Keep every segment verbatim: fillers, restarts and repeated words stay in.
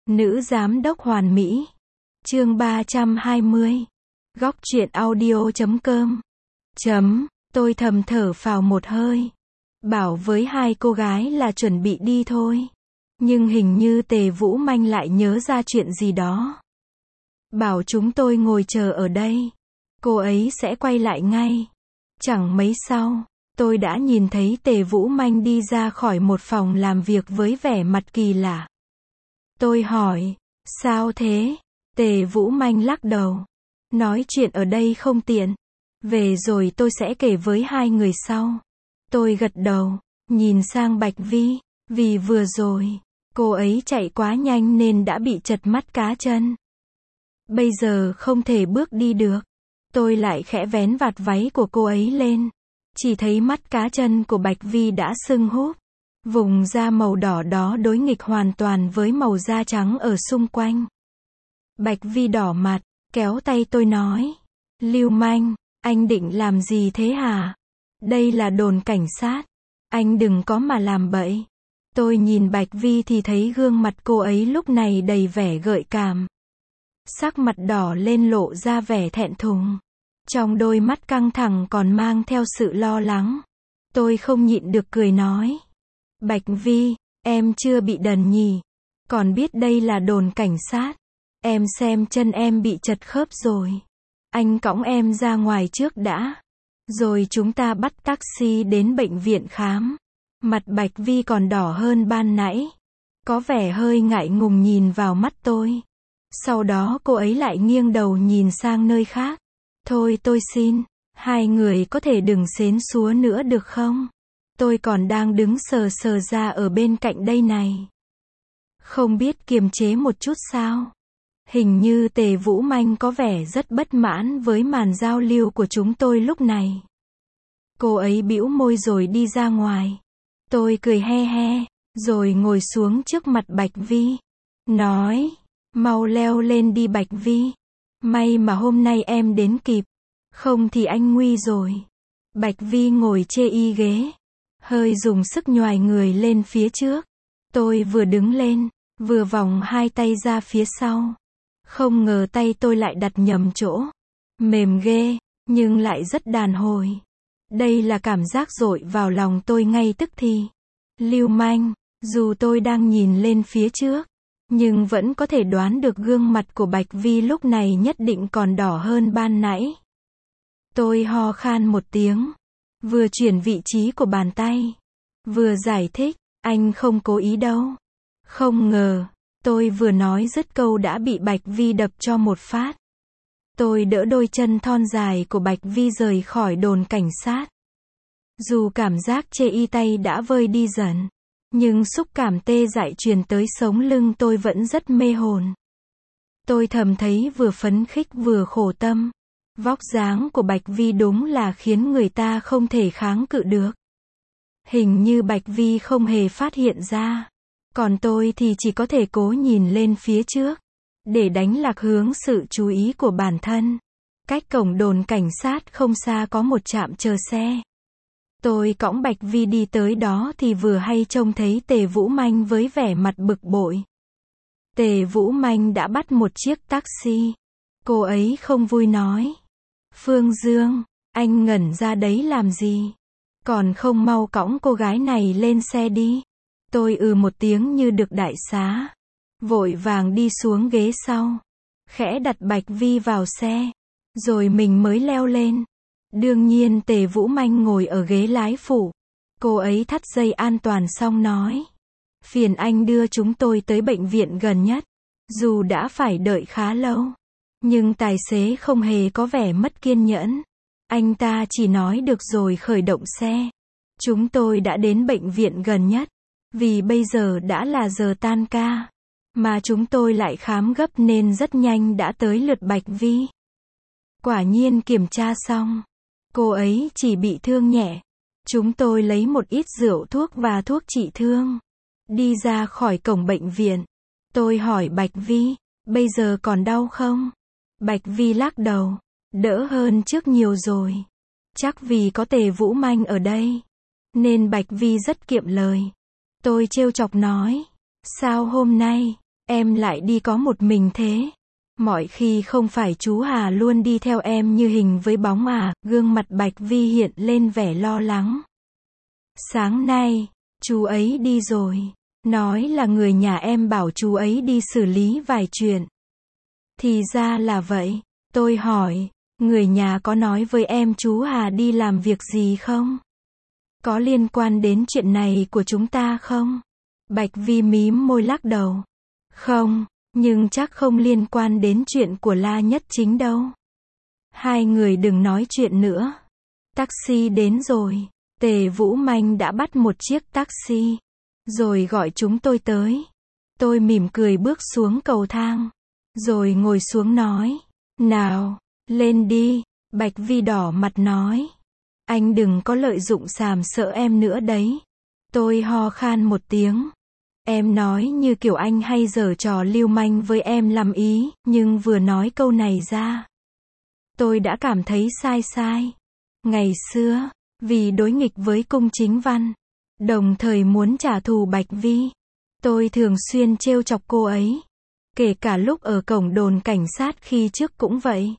Nữ giám đốc hoàn mỹ. Chương ba trăm hai mươi. Góc truyện audio chấm com. Chấm, tôi thầm thở phào một hơi. Bảo với hai cô gái là chuẩn bị đi thôi. Nhưng hình như Tề Vũ Manh lại nhớ ra chuyện gì đó. Bảo chúng tôi ngồi chờ ở đây. Cô ấy sẽ quay lại ngay. Chẳng mấy sau, tôi đã nhìn thấy Tề Vũ Manh đi ra khỏi một phòng làm việc với vẻ mặt kỳ lạ. Tôi hỏi, sao thế? Tề Vũ Manh lắc đầu. Nói chuyện ở đây không tiện. Về rồi tôi sẽ kể với hai người sau. Tôi gật đầu, nhìn sang Bạch Vi, vì vừa rồi, cô ấy chạy quá nhanh nên đã bị trật mắt cá chân. Bây giờ không thể bước đi được. Tôi lại khẽ vén vạt váy của cô ấy lên. Chỉ thấy mắt cá chân của Bạch Vi đã sưng húp. Vùng da màu đỏ đó đối nghịch hoàn toàn với màu da trắng ở xung quanh. Bạch Vi đỏ mặt, kéo tay tôi nói. Lưu manh, anh định làm gì thế hả? Đây là đồn cảnh sát. Anh đừng có mà làm bậy. Tôi nhìn Bạch Vi thì thấy gương mặt cô ấy lúc này đầy vẻ gợi cảm. Sắc mặt đỏ lên lộ ra vẻ thẹn thùng. Trong đôi mắt căng thẳng còn mang theo sự lo lắng. Tôi không nhịn được cười nói. Bạch Vi, em chưa bị đần nhỉ? Còn biết đây là đồn cảnh sát. Em xem chân em bị chật khớp rồi. Anh cõng em ra ngoài trước đã. Rồi chúng ta bắt taxi đến bệnh viện khám. Mặt Bạch Vi còn đỏ hơn ban nãy. Có vẻ hơi ngại ngùng nhìn vào mắt tôi. Sau đó cô ấy lại nghiêng đầu nhìn sang nơi khác. Thôi tôi xin, hai người có thể đừng xến xúa nữa được không? Tôi còn đang đứng sờ sờ ra ở bên cạnh đây này. Không biết kiềm chế một chút sao? Hình như Tề Vũ Manh có vẻ rất bất mãn với màn giao lưu của chúng tôi lúc này. Cô ấy bĩu môi rồi đi ra ngoài. Tôi cười he he, rồi ngồi xuống trước mặt Bạch Vi. Nói, mau leo lên đi Bạch Vi. May mà hôm nay em đến kịp. Không thì anh nguy rồi. Bạch Vi ngồi chê y ghế. Hơi dùng sức nhoài người lên phía trước. Tôi vừa đứng lên, vừa vòng hai tay ra phía sau. Không ngờ tay tôi lại đặt nhầm chỗ. Mềm ghê, nhưng lại rất đàn hồi. Đây là cảm giác dội vào lòng tôi ngay tức thì. Lưu manh, dù tôi đang nhìn lên phía trước, nhưng vẫn có thể đoán được gương mặt của Bạch Vi lúc này nhất định còn đỏ hơn ban nãy. Tôi ho khan một tiếng, vừa chuyển vị trí của bàn tay, vừa giải thích, anh không cố ý đâu. Không ngờ, tôi vừa nói dứt câu đã bị Bạch Vi đập cho một phát. Tôi đỡ đôi chân thon dài của Bạch Vi rời khỏi đồn cảnh sát. Dù cảm giác chê y tay đã vơi đi dần, nhưng xúc cảm tê dại truyền tới sống lưng tôi vẫn rất mê hồn. Tôi thầm thấy vừa phấn khích vừa khổ tâm. Vóc dáng của Bạch Vi đúng là khiến người ta không thể kháng cự được. Hình như Bạch Vi không hề phát hiện ra. Còn tôi thì chỉ có thể cố nhìn lên phía trước, để đánh lạc hướng sự chú ý của bản thân. Cách cổng đồn cảnh sát không xa có một trạm chờ xe. Tôi cõng Bạch Vi đi tới đó thì vừa hay trông thấy Tề Vũ Manh với vẻ mặt bực bội. Tề Vũ Manh đã bắt một chiếc taxi. Cô ấy không vui nói. Phương Dương, anh ngẩn ra đấy làm gì? Còn không mau cõng cô gái này lên xe đi. Tôi ừ một tiếng như được đại xá. Vội vàng đi xuống ghế sau. Khẽ đặt Bạch Vi vào xe. Rồi mình mới leo lên. Đương nhiên Tề Vũ Manh ngồi ở ghế lái phụ. Cô ấy thắt dây an toàn xong nói. Phiền anh đưa chúng tôi tới bệnh viện gần nhất. Dù đã phải đợi khá lâu. Nhưng tài xế không hề có vẻ mất kiên nhẫn. Anh ta chỉ nói được rồi khởi động xe. Chúng tôi đã đến bệnh viện gần nhất. Vì bây giờ đã là giờ tan ca. Mà chúng tôi lại khám gấp nên rất nhanh đã tới lượt Bạch Vi. Quả nhiên kiểm tra xong. Cô ấy chỉ bị thương nhẹ. Chúng tôi lấy một ít rượu thuốc và thuốc trị thương. Đi ra khỏi cổng bệnh viện. Tôi hỏi Bạch Vi, bây giờ còn đau không? Bạch Vi lắc đầu, đỡ hơn trước nhiều rồi. Chắc vì có Tề Vũ Manh ở đây, nên Bạch Vi rất kiệm lời. Tôi trêu chọc nói, sao hôm nay, Em lại đi có một mình thế. Mọi khi không phải chú Hà luôn đi theo em như hình với bóng à, gương mặt Bạch Vi hiện lên vẻ lo lắng. Sáng nay, chú ấy đi rồi. Nói là người nhà em bảo chú ấy đi xử lý vài chuyện. Thì ra là vậy. Tôi hỏi, người nhà có nói với em chú Hà đi làm việc gì không? Có liên quan đến chuyện này của chúng ta không? Bạch Vi mím môi lắc đầu. Không, nhưng chắc không liên quan đến chuyện của La Nhất Chính đâu. Hai người đừng nói chuyện nữa. Taxi đến rồi. Tề Vũ Manh đã bắt một chiếc taxi, rồi gọi chúng tôi tới. Tôi mỉm cười bước xuống cầu thang, rồi ngồi xuống nói, nào, lên đi. Bạch Vi đỏ mặt nói, anh đừng có lợi dụng sàm sỡ em nữa đấy. Tôi ho khan một tiếng. Em nói như kiểu anh hay giở trò lưu manh với em làm ý, nhưng vừa nói câu này ra, tôi đã cảm thấy sai sai. Ngày xưa, vì đối nghịch với Cung Chính Văn, đồng thời muốn trả thù Bạch Vi, tôi thường xuyên trêu chọc cô ấy. Kể cả lúc ở cổng đồn cảnh sát khi trước cũng vậy.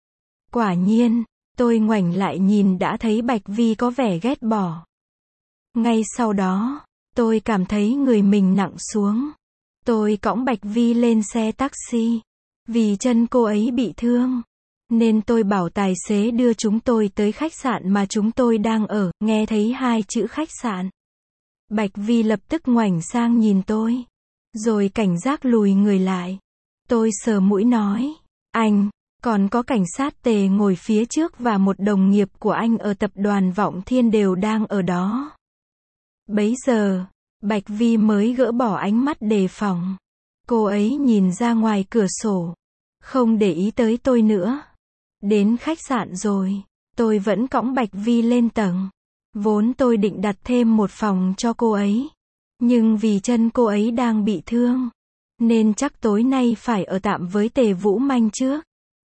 Quả nhiên, tôi ngoảnh lại nhìn đã thấy Bạch Vi có vẻ ghét bỏ. Ngay sau đó, tôi cảm thấy người mình nặng xuống. Tôi cõng Bạch Vi lên xe taxi. Vì chân cô ấy bị thương, nên tôi bảo tài xế đưa chúng tôi tới khách sạn mà chúng tôi đang ở. Nghe thấy hai chữ khách sạn, Bạch Vi lập tức ngoảnh sang nhìn tôi, rồi cảnh giác lùi người lại. Tôi sờ mũi nói, anh, còn có cảnh sát Tề ngồi phía trước và một đồng nghiệp của anh ở tập đoàn Vọng Thiên đều đang ở đó. Bấy giờ, Bạch Vi mới gỡ bỏ ánh mắt đề phòng. Cô ấy nhìn ra ngoài cửa sổ, không để ý tới tôi nữa. Đến khách sạn rồi, tôi vẫn cõng Bạch Vi lên tầng. Vốn tôi định đặt thêm một phòng cho cô ấy, nhưng vì chân cô ấy đang bị thương, nên chắc tối nay phải ở tạm với Tề Vũ Manh trước.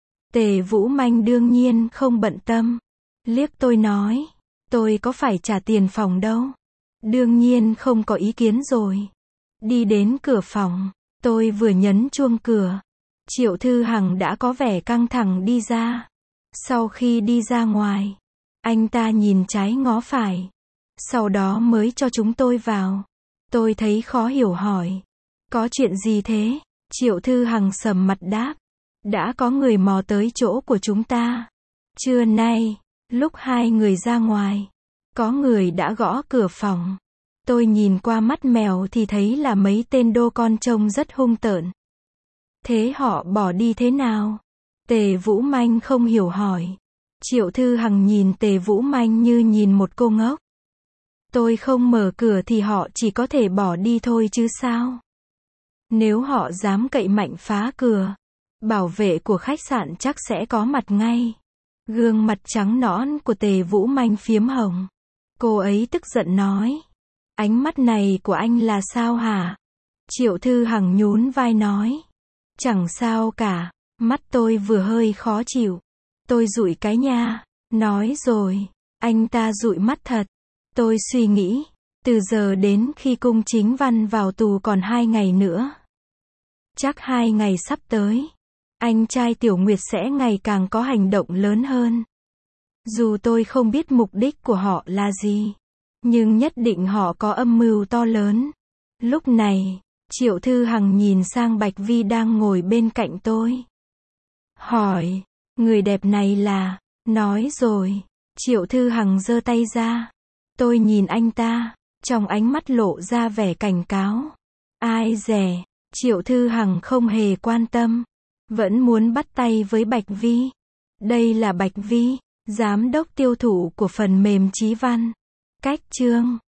Tề Vũ Manh đương nhiên không bận tâm. Liếc tôi nói, tôi có phải trả tiền phòng đâu. Đương nhiên không có ý kiến rồi. Đi đến cửa phòng, tôi vừa nhấn chuông cửa, Triệu Thư Hằng đã có vẻ căng thẳng đi ra. Sau khi đi ra ngoài, anh ta nhìn trái ngó phải, sau đó mới cho chúng tôi vào. Tôi thấy khó hiểu hỏi, có chuyện gì thế? Triệu Thư Hằng sầm mặt đáp, đã có người mò tới chỗ của chúng ta. Trưa nay, lúc hai người ra ngoài, có người đã gõ cửa phòng. Tôi nhìn qua mắt mèo thì thấy là mấy tên đô con trông rất hung tợn. Thế họ bỏ đi thế nào? Tề Vũ Manh không hiểu hỏi. Triệu Thư Hằng nhìn Tề Vũ Manh như nhìn một cô ngốc. Tôi không mở cửa thì họ chỉ có thể bỏ đi thôi chứ sao? Nếu họ dám cậy mạnh phá cửa, bảo vệ của khách sạn chắc sẽ có mặt ngay. Gương mặt trắng nõn của Tề Vũ Manh phiếm hồng. Cô ấy tức giận nói, ánh mắt này của anh là sao hả? Triệu Thư Hằng nhún vai nói, chẳng sao cả, mắt tôi vừa hơi khó chịu. Tôi dụi cái nha. Nói rồi, anh ta dụi mắt thật. Tôi suy nghĩ, từ giờ đến khi Cung Chính Văn vào tù còn hai ngày nữa. Chắc hai ngày sắp tới, anh trai Tiểu Nguyệt sẽ ngày càng có hành động lớn hơn. Dù tôi không biết mục đích của họ là gì, nhưng nhất định họ có âm mưu to lớn. Lúc này, Triệu Thư Hằng nhìn sang Bạch Vi đang ngồi bên cạnh tôi. Hỏi, người đẹp này là... Nói rồi, Triệu Thư Hằng giơ tay ra. Tôi nhìn anh ta, trong ánh mắt lộ ra vẻ cảnh cáo. Ai dè, Triệu Thư Hằng không hề quan tâm, vẫn muốn bắt tay với Bạch Vi. Đây là Bạch Vi, giám đốc tiêu thụ của phần mềm Chí Văn. Cách chương